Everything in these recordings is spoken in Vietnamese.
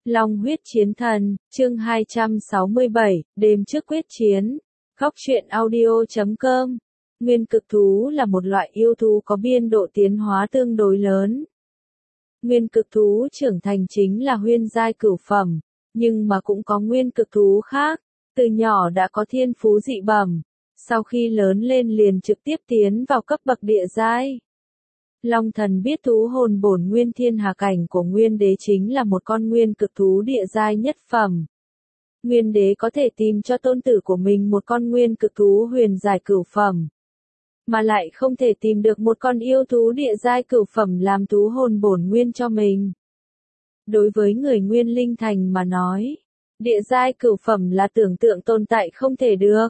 Long huyết chiến thần, chương 267, đêm trước quyết chiến. Góc truyện audio.com. Nguyên cực thú là một loại yêu thú có biên độ tiến hóa tương đối lớn. Nguyên cực thú trưởng thành chính là huyên giai cửu phẩm, nhưng mà cũng có nguyên cực thú khác, từ nhỏ đã có thiên phú dị bẩm, sau khi lớn lên liền trực tiếp tiến vào cấp bậc địa giai. Long thần biết thú hồn bổn nguyên thiên hà cảnh của nguyên đế chính là một con nguyên cực thú địa giai nhất phẩm. Nguyên đế có thể tìm cho tôn tử của mình một con nguyên cực thú huyền giai cửu phẩm, mà lại không thể tìm được một con yêu thú địa giai cửu phẩm làm thú hồn bổn nguyên cho mình. Đối với người nguyên linh thành mà nói, địa giai cửu phẩm là tưởng tượng tồn tại không thể được.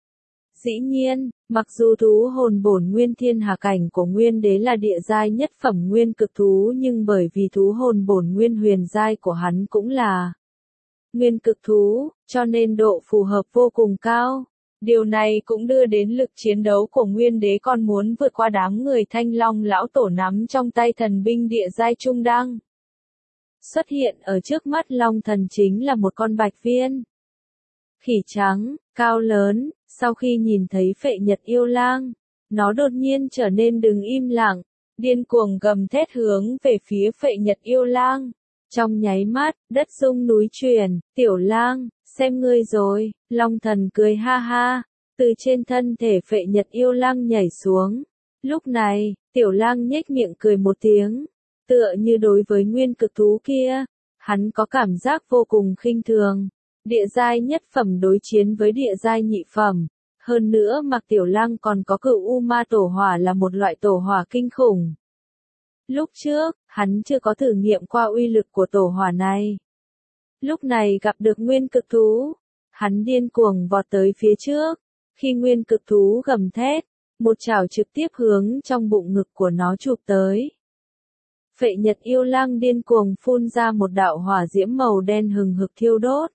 Dĩ nhiên, mặc dù thú hồn bổn nguyên thiên hà cảnh của nguyên đế là địa giai nhất phẩm nguyên cực thú, nhưng bởi vì thú hồn bổn nguyên huyền giai của hắn cũng là nguyên cực thú, cho nên độ phù hợp vô cùng cao. Điều này cũng đưa đến lực chiến đấu của nguyên đế còn muốn vượt qua đám người Thanh Long lão tổ nắm trong tay thần binh địa giai trung đăng. Xuất hiện ở trước mắt Long thần chính là một con bạch viên khỉ trắng, cao lớn. Sau khi nhìn thấy Phệ Nhật yêu lang, nó đột nhiên trở nên đứng im lặng, điên cuồng gầm thét hướng về phía Phệ Nhật yêu lang. Trong nháy mắt, đất rung núi chuyển, tiểu lang, xem ngươi rồi, Long thần cười ha ha, từ trên thân thể Phệ Nhật yêu lang nhảy xuống. Lúc này, tiểu lang nhếch miệng cười một tiếng, tựa như đối với nguyên cực thú kia, hắn có cảm giác vô cùng khinh thường. Địa giai nhất phẩm đối chiến với địa giai nhị phẩm. Hơn nữa Mạc Tiểu Lang còn có Cửu U Ma Tổ Hỏa là một loại tổ hỏa kinh khủng. Lúc trước, hắn chưa có thử nghiệm qua uy lực của tổ hỏa này. Lúc này gặp được nguyên cực thú, hắn điên cuồng vọt tới phía trước. Khi nguyên cực thú gầm thét, một chảo trực tiếp hướng trong bụng ngực của nó chụp tới. Phệ Nhật yêu lang điên cuồng phun ra một đạo hỏa diễm màu đen hừng hực thiêu đốt.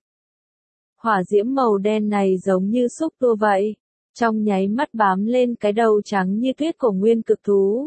Hỏa diễm màu đen này giống như xúc tua vậy, trong nháy mắt bám lên cái đầu trắng như tuyết của nguyên cực thú.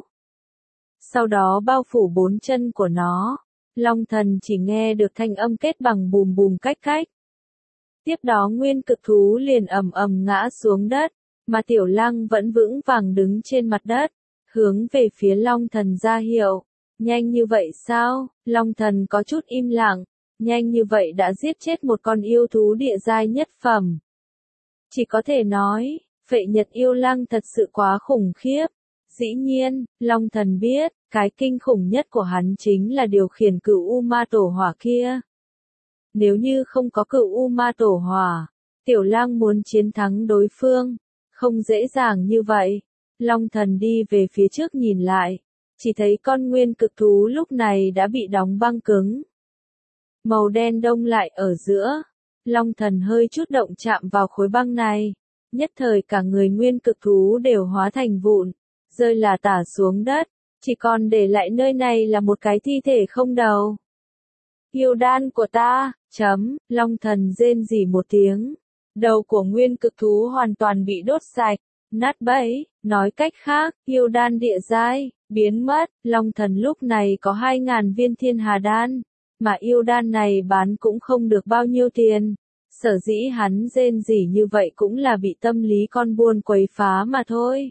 Sau đó bao phủ bốn chân của nó, Long thần chỉ nghe được thanh âm kết bằng bùm bùm cách cách. Tiếp đó nguyên cực thú liền ầm ầm ngã xuống đất, mà tiểu lang vẫn vững vàng đứng trên mặt đất, hướng về phía Long thần ra hiệu. Nhanh như vậy sao? Long thần có chút im lặng. Nhanh như vậy đã giết chết một con yêu thú địa giai nhất phẩm. Chỉ có thể nói, Phệ Nhật yêu lang thật sự quá khủng khiếp. Dĩ nhiên, Long thần biết, cái kinh khủng nhất của hắn chính là điều khiển Cửu U Ma Tổ Hỏa kia. Nếu như không có Cửu U Ma Tổ Hỏa, tiểu lang muốn chiến thắng đối phương, không dễ dàng như vậy. Long thần đi về phía trước nhìn lại, chỉ thấy con nguyên cực thú lúc này đã bị đóng băng cứng. Màu đen đông lại ở giữa, Long thần hơi chút động chạm vào khối băng này, nhất thời cả người nguyên cực thú đều hóa thành vụn, rơi là tả xuống đất, chỉ còn để lại nơi này là một cái thi thể không đầu. Yêu đan của ta, Long thần rên rỉ một tiếng, đầu của nguyên cực thú hoàn toàn bị đốt sạch, nát bấy, nói cách khác, yêu đan địa giai, biến mất, Long thần lúc này có 2000 viên thiên hà đan. Mà yêu đan này bán cũng không được bao nhiêu tiền. Sở dĩ hắn rên rỉ như vậy cũng là bị tâm lý con buôn quấy phá mà thôi.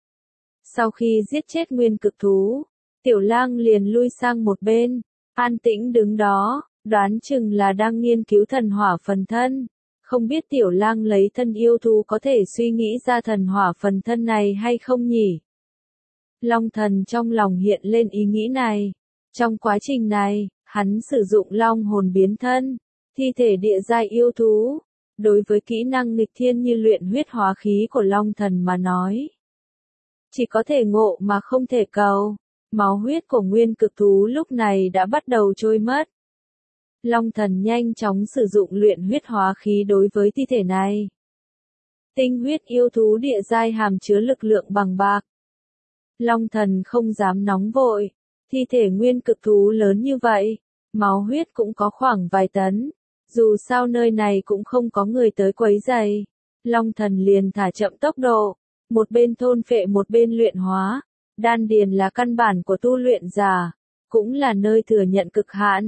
Sau khi giết chết nguyên cực thú, tiểu lang liền lui sang một bên, an tĩnh đứng đó, đoán chừng là đang nghiên cứu thần hỏa phần thân. Không biết tiểu lang lấy thân yêu thú có thể suy nghĩ ra thần hỏa phần thân này hay không nhỉ? Long thần trong lòng hiện lên ý nghĩ này. Trong quá trình này, hắn sử dụng long hồn biến thân, thi thể địa giai yêu thú. Đối với kỹ năng nghịch thiên như luyện huyết hóa khí của Long thần mà nói, chỉ có thể ngộ mà không thể cầu. Máu huyết của nguyên cực thú lúc này đã bắt đầu trôi mất. Long thần nhanh chóng sử dụng luyện huyết hóa khí đối với thi thể này. Tinh huyết yêu thú địa giai hàm chứa lực lượng bằng bạc. Long thần không dám nóng vội. Thi thể nguyên cực thú lớn như vậy, máu huyết cũng có khoảng vài tấn. Dù sao nơi này cũng không có người tới quấy rầy. Long thần liền thả chậm tốc độ, một bên thôn phệ một bên luyện hóa. Đan điền là căn bản của tu luyện giả, cũng là nơi thừa nhận cực hạn.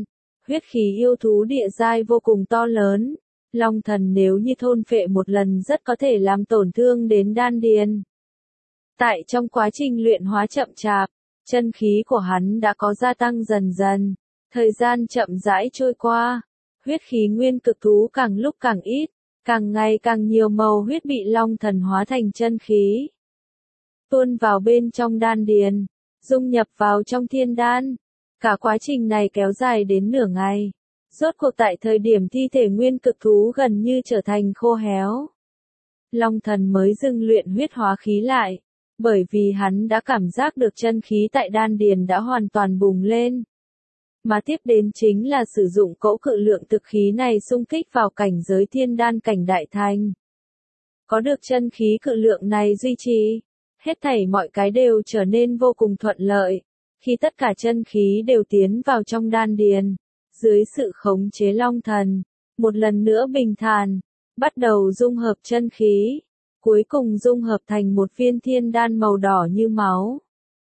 Huyết khí yêu thú địa giai vô cùng to lớn. Long thần nếu như thôn phệ một lần rất có thể làm tổn thương đến đan điền. Tại trong quá trình luyện hóa chậm chạp, chân khí của hắn đã có gia tăng dần dần. Thời gian chậm rãi trôi qua, huyết khí nguyên cực thú càng lúc càng ít, càng ngày càng nhiều màu huyết bị long thần hóa thành chân khí. Tuôn vào bên trong đan điền, dung nhập vào trong thiên đan. Cả quá trình này kéo dài đến nửa ngày. Rốt cuộc tại thời điểm thi thể nguyên cực thú gần như trở thành khô héo, Long thần mới dừng luyện huyết hóa khí lại, bởi vì hắn đã cảm giác được chân khí tại đan điền đã hoàn toàn bùng lên. Mà tiếp đến chính là sử dụng cỗ cự lượng thực khí này xung kích vào cảnh giới thiên đan cảnh đại thành. Có được chân khí cự lượng này duy trì, hết thảy mọi cái đều trở nên vô cùng thuận lợi. Khi tất cả chân khí đều tiến vào trong đan điền, dưới sự khống chế long thần, một lần nữa bình thản, bắt đầu dung hợp chân khí, cuối cùng dung hợp thành một viên thiên đan màu đỏ như máu.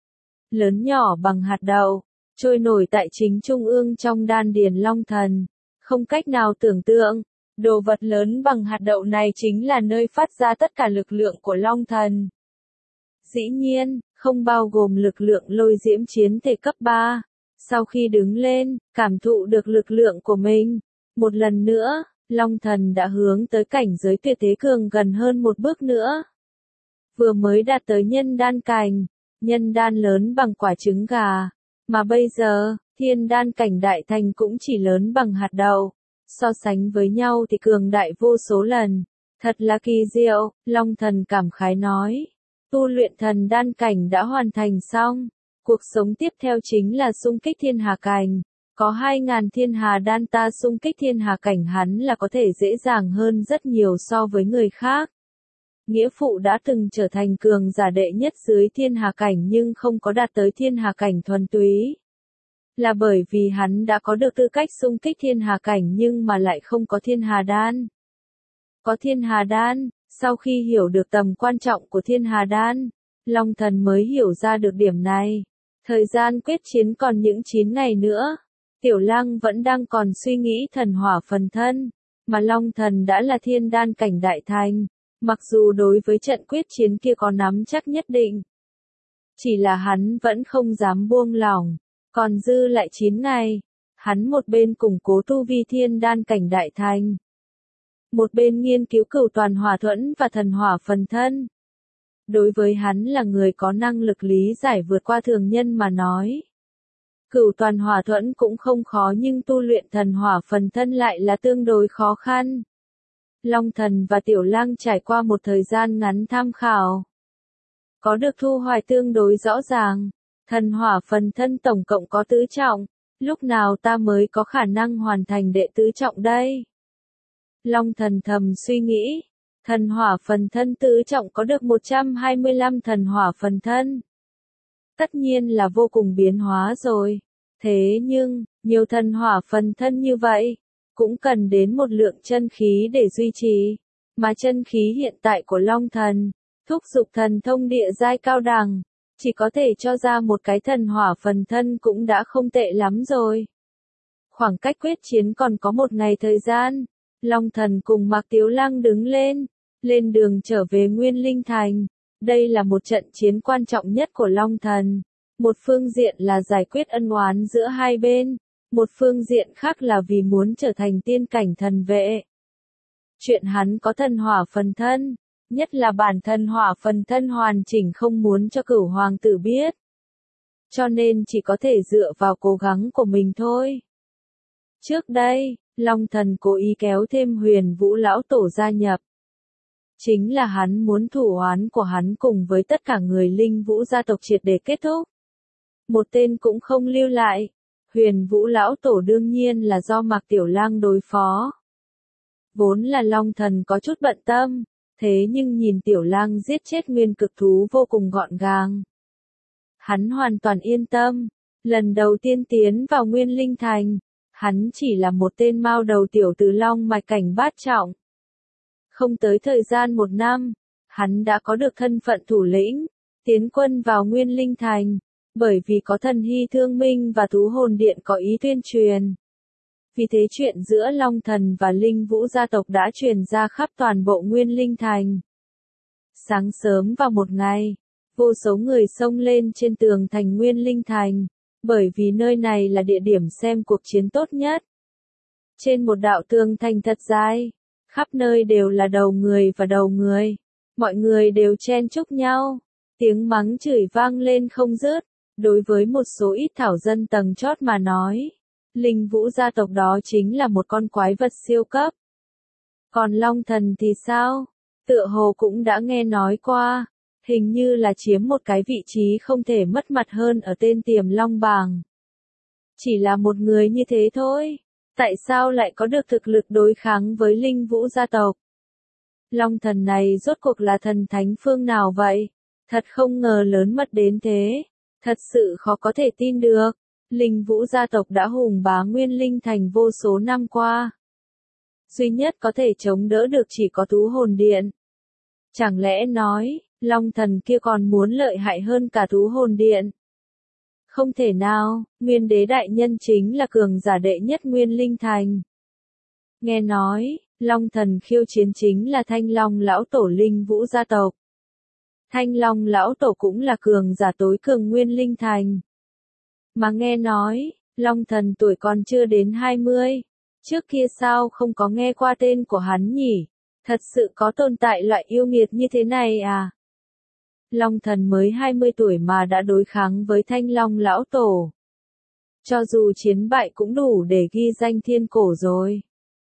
Lớn nhỏ bằng hạt đậu, trôi nổi tại chính trung ương trong đan điền long thần, không cách nào tưởng tượng, đồ vật lớn bằng hạt đậu này chính là nơi phát ra tất cả lực lượng của long thần. Dĩ nhiên, không bao gồm lực lượng lôi diễm chiến thể cấp 3. Sau khi đứng lên, cảm thụ được lực lượng của mình, một lần nữa, long thần đã hướng tới cảnh giới tuyệt thế cường gần hơn một bước nữa. Vừa mới đạt tới nhân đan cảnh, nhân đan lớn bằng quả trứng gà, mà bây giờ, thiên đan cảnh đại thành cũng chỉ lớn bằng hạt đậu. So sánh với nhau thì cường đại vô số lần. Thật là kỳ diệu, long thần cảm khái nói. Tu luyện thần đan cảnh đã hoàn thành xong. Cuộc sống tiếp theo chính là xung kích thiên hà cảnh. Có 2.000 thiên hà đan ta xung kích thiên hà cảnh hắn là có thể dễ dàng hơn rất nhiều so với người khác. Nghĩa phụ đã từng trở thành cường giả đệ nhất dưới thiên hà cảnh nhưng không có đạt tới thiên hà cảnh thuần túy. Là bởi vì hắn đã có được tư cách xung kích thiên hà cảnh nhưng mà lại không có thiên hà đan. Có thiên hà đan, sau khi hiểu được tầm quan trọng của thiên hà đan, long thần mới hiểu ra được điểm này. Thời gian quyết chiến còn những 9 ngày nữa. Tiểu Lăng vẫn đang còn suy nghĩ thần hỏa phần thân, mà long thần đã là thiên đan cảnh đại thành. Mặc dù đối với trận quyết chiến kia có nắm chắc nhất định, chỉ là hắn vẫn không dám buông lỏng. Còn dư lại 9 ngày, hắn một bên củng cố tu vi thiên đan cảnh đại thành, một bên nghiên cứu cửu toàn hỏa thuẫn và thần hỏa phần thân. Đối với hắn là người có năng lực lý giải vượt qua thường nhân mà nói, cửu toàn hỏa thuẫn cũng không khó nhưng tu luyện thần hỏa phần thân lại là tương đối khó khăn. Long thần và Tiểu Lăng trải qua một thời gian ngắn tham khảo, có được thu hoạch tương đối rõ ràng. Thần hỏa phần thân tổng cộng có tứ trọng, lúc nào ta mới có khả năng hoàn thành đệ tứ trọng đây? Long thần thầm suy nghĩ, thần hỏa phần thân tứ trọng có được 125 thần hỏa phần thân. Tất nhiên là vô cùng biến hóa rồi. Thế nhưng, nhiều thần hỏa phần thân như vậy, cũng cần đến một lượng chân khí để duy trì. Mà chân khí hiện tại của long thần, thúc dục thần thông địa giai cao đẳng, chỉ có thể cho ra một cái thần hỏa phần thân cũng đã không tệ lắm rồi. Khoảng cách quyết chiến còn có một ngày thời gian. Long thần cùng Mạc Tiếu Lăng đứng lên đường trở về Nguyên Linh Thành. Đây là một trận chiến quan trọng nhất của long thần. Một phương diện là giải quyết ân oán giữa hai bên, một phương diện khác là vì muốn trở thành tiên cảnh thần vệ. Chuyện hắn có thần hỏa phần thân, nhất là bản thân hỏa phần thân hoàn chỉnh không muốn cho Cửu hoàng tử biết. Cho nên chỉ có thể dựa vào cố gắng của mình thôi. Trước đây, long thần cố ý kéo thêm Huyền Vũ lão tổ gia nhập. Chính là hắn muốn thủ oán của hắn cùng với tất cả người Linh Vũ gia tộc triệt để kết thúc. Một tên cũng không lưu lại. Huyền Vũ lão tổ đương nhiên là do Mạc Tiểu Lang đối phó. Vốn là long thần có chút bận tâm, thế nhưng nhìn Tiểu Lang giết chết nguyên cực thú vô cùng gọn gàng, hắn hoàn toàn yên tâm. Lần đầu tiên tiến vào Nguyên Linh Thành, hắn chỉ là một tên mao đầu tiểu tử long mạch cảnh bát trọng. Không tới thời gian 1 năm, hắn đã có được thân phận thủ lĩnh, tiến quân vào Nguyên Linh Thành, bởi vì có thần hy thương minh và thú hồn điện có ý tuyên truyền. Vì thế chuyện giữa Long Thần và Linh Vũ gia tộc đã truyền ra khắp toàn bộ Nguyên Linh Thành. Sáng sớm vào một ngày, vô số người xông lên trên tường thành Nguyên Linh Thành, bởi vì nơi này là địa điểm xem cuộc chiến tốt nhất. Trên một đạo tường thành thật dài, khắp nơi đều là đầu người và đầu người. Mọi người đều chen chúc nhau, tiếng mắng chửi vang lên không dứt. Đối với một số ít thảo dân tầng chót mà nói, Linh Vũ gia tộc đó chính là một con quái vật siêu cấp. Còn Long Thần thì sao? Tựa hồ cũng đã nghe nói qua, hình như là chiếm một cái vị trí không thể mất mặt hơn ở tên Tiềm Long bảng. Chỉ là một người như thế thôi, tại sao lại có được thực lực đối kháng với Linh Vũ gia tộc? Long Thần này rốt cuộc là thần thánh phương nào vậy? Thật không ngờ lớn mật đến thế, thật sự khó có thể tin được. Linh Vũ gia tộc đã hùng bá Nguyên Linh Thành vô số năm qua. Duy nhất có thể chống đỡ được chỉ có Thú Hồn Điện. Chẳng lẽ nói, Long Thần kia còn muốn lợi hại hơn cả Thú Hồn Điện? Không thể nào, Nguyên Đế đại nhân chính là cường giả đệ nhất Nguyên Linh Thành. Nghe nói, Long Thần khiêu chiến chính là Thanh Long lão tổ Linh Vũ gia tộc. Thanh Long lão tổ cũng là cường giả tối cường Nguyên Linh Thành. Mà nghe nói, Long Thần tuổi còn chưa đến 20. Trước kia sao không có nghe qua tên của hắn nhỉ? Thật sự có tồn tại loại yêu nghiệt như thế này à? Long Thần mới 20 tuổi mà đã đối kháng với Thanh Long lão tổ. Cho dù chiến bại cũng đủ để ghi danh thiên cổ rồi.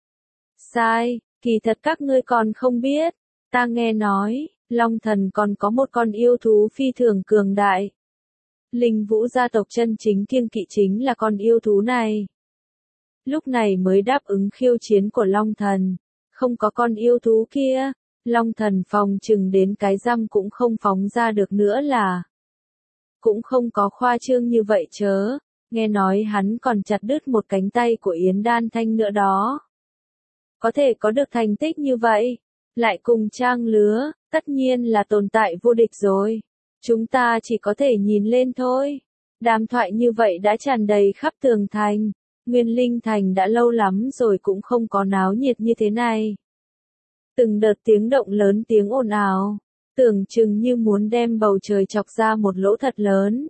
Sai, kỳ thật các ngươi còn không biết. Ta nghe nói, Long Thần còn có một con yêu thú phi thường cường đại. Linh Vũ gia tộc chân chính kiêng kỵ chính là con yêu thú này. Lúc này mới đáp ứng khiêu chiến của Long Thần. Không có con yêu thú kia, Long Thần phòng chừng đến cái răm cũng không phóng ra được nữa là. Cũng không có khoa trương như vậy chớ, nghe nói hắn còn chặt đứt một cánh tay của Yến Đan Thanh nữa đó. Có thể có được thành tích như vậy, lại cùng trang lứa, tất nhiên là tồn tại vô địch rồi. Chúng ta chỉ có thể nhìn lên thôi. Đàm thoại như vậy đã tràn đầy khắp tường thành. Nguyên Linh Thành đã lâu lắm rồi cũng không có náo nhiệt như thế này. Từng đợt tiếng động lớn tiếng ồn ào, tưởng chừng như muốn đem bầu trời chọc ra một lỗ thật lớn.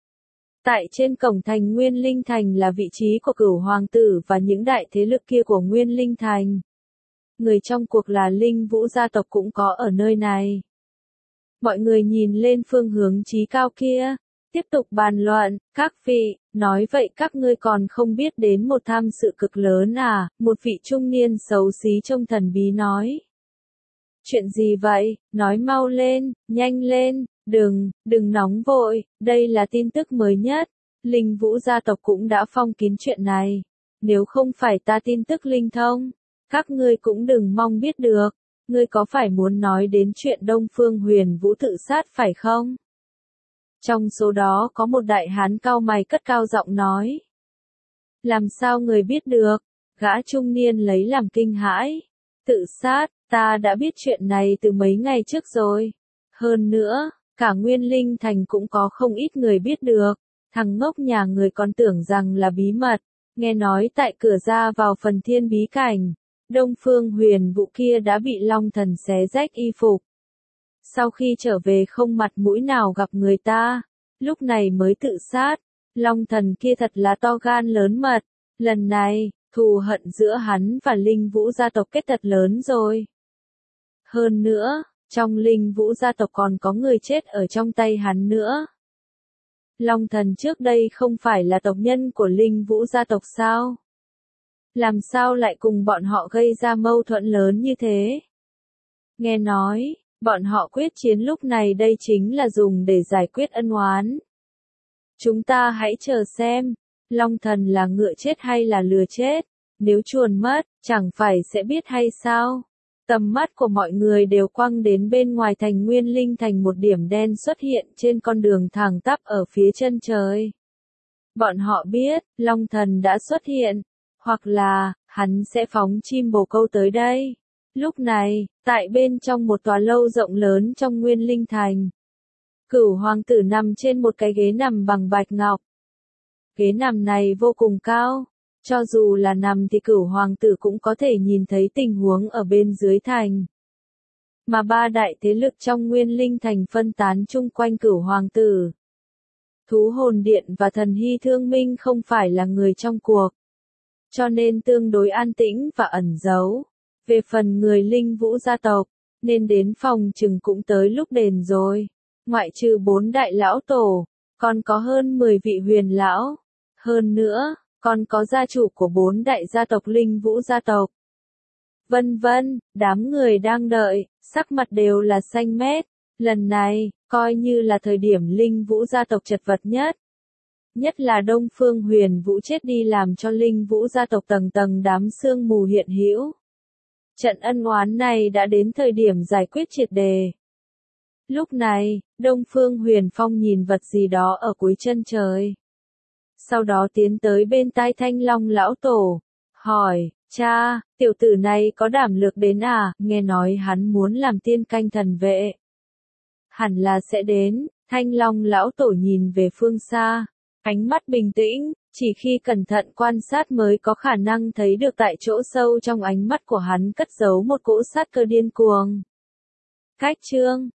Tại trên cổng thành Nguyên Linh Thành là vị trí của Cửu Hoàng tử và những đại thế lực kia của Nguyên Linh Thành. Người trong cuộc là Linh Vũ gia tộc cũng có ở nơi này. Mọi người nhìn lên phương hướng chí cao kia, tiếp tục bàn luận, các vị, nói vậy các ngươi còn không biết đến một tham sự cực lớn à, một vị trung niên xấu xí trông thần bí nói. Chuyện gì vậy, nói mau lên, nhanh lên, đừng nóng vội, đây là tin tức mới nhất, Linh Vũ gia tộc cũng đã phong kín chuyện này, nếu không phải ta tin tức linh thông, các ngươi cũng đừng mong biết được. Ngươi có phải muốn nói đến chuyện Đông Phương Huyền Vũ tự sát phải không? Trong số đó có một đại hán cao mày cất cao giọng nói. Làm sao người biết được? Gã trung niên lấy làm kinh hãi. Tự sát, ta đã biết chuyện này từ mấy ngày trước rồi. Hơn nữa, cả Nguyên Linh Thành cũng có không ít người biết được. Thằng ngốc nhà người còn tưởng rằng là bí mật. Nghe nói tại cửa ra vào phần thiên bí cảnh. Đông Phương Huyền Vũ kia đã bị Long Thần xé rách y phục. Sau khi trở về không mặt mũi nào gặp người ta, lúc này mới tự sát. Long Thần kia thật là to gan lớn mật. Lần này, thù hận giữa hắn và Linh Vũ gia tộc kết thật lớn rồi. Hơn nữa, trong Linh Vũ gia tộc còn có người chết ở trong tay hắn nữa. Long Thần trước đây không phải là tộc nhân của Linh Vũ gia tộc sao? Làm sao lại cùng bọn họ gây ra mâu thuẫn lớn như thế? Nghe nói, bọn họ quyết chiến lúc này đây chính là dùng để giải quyết ân oán. Chúng ta hãy chờ xem, Long Thần là ngựa chết hay là lừa chết, nếu chuồn mất, chẳng phải sẽ biết hay sao? Tầm mắt của mọi người đều quăng đến bên ngoài thành Nguyên Linh Thành, một điểm đen xuất hiện trên con đường thẳng tắp ở phía chân trời. Bọn họ biết, Long Thần đã xuất hiện. Hoặc là, hắn sẽ phóng chim bồ câu tới đây. Lúc này, tại bên trong một tòa lâu rộng lớn trong Nguyên Linh Thành. Cửu Hoàng tử nằm trên một cái ghế nằm bằng bạch ngọc. Ghế nằm này vô cùng cao. Cho dù là nằm thì Cửu hoàng tử cũng có thể nhìn thấy tình huống ở bên dưới thành. Mà ba đại thế lực trong Nguyên Linh thành phân tán chung quanh Cửu hoàng tử. Thú hồn điện và thần hy thương minh không phải là người trong cuộc. Cho nên tương đối an tĩnh và ẩn giấu. Về phần người Linh Vũ gia tộc, nên đến phòng chừng cũng tới lúc đền rồi. Ngoại trừ 4 đại lão tổ, còn có hơn 10 vị huyền lão. Hơn nữa, còn có gia chủ của 4 đại gia tộc Linh Vũ gia tộc. Vân vân, đám người đang đợi, sắc mặt đều là xanh mét. Lần này, coi như là thời điểm Linh Vũ gia tộc chật vật nhất. Nhất là Đông Phương Huyền Vũ chết đi làm cho Linh Vũ gia tộc tầng tầng đám sương mù hiện hữu. Trận ân oán này đã đến thời điểm giải quyết triệt đề. Lúc này, Đông Phương Huyền Phong nhìn vật gì đó ở cuối chân trời. Sau đó tiến tới bên tai Thanh Long lão tổ, hỏi, cha, tiểu tử này có đảm lực đến à, nghe nói hắn muốn làm tiên canh thần vệ. Hẳn là sẽ đến, Thanh Long lão tổ nhìn về phương xa, ánh mắt bình tĩnh, chỉ khi cẩn thận quan sát mới có khả năng thấy được tại chỗ sâu trong ánh mắt của hắn cất giấu một cỗ sát cơ điên cuồng. Cách chương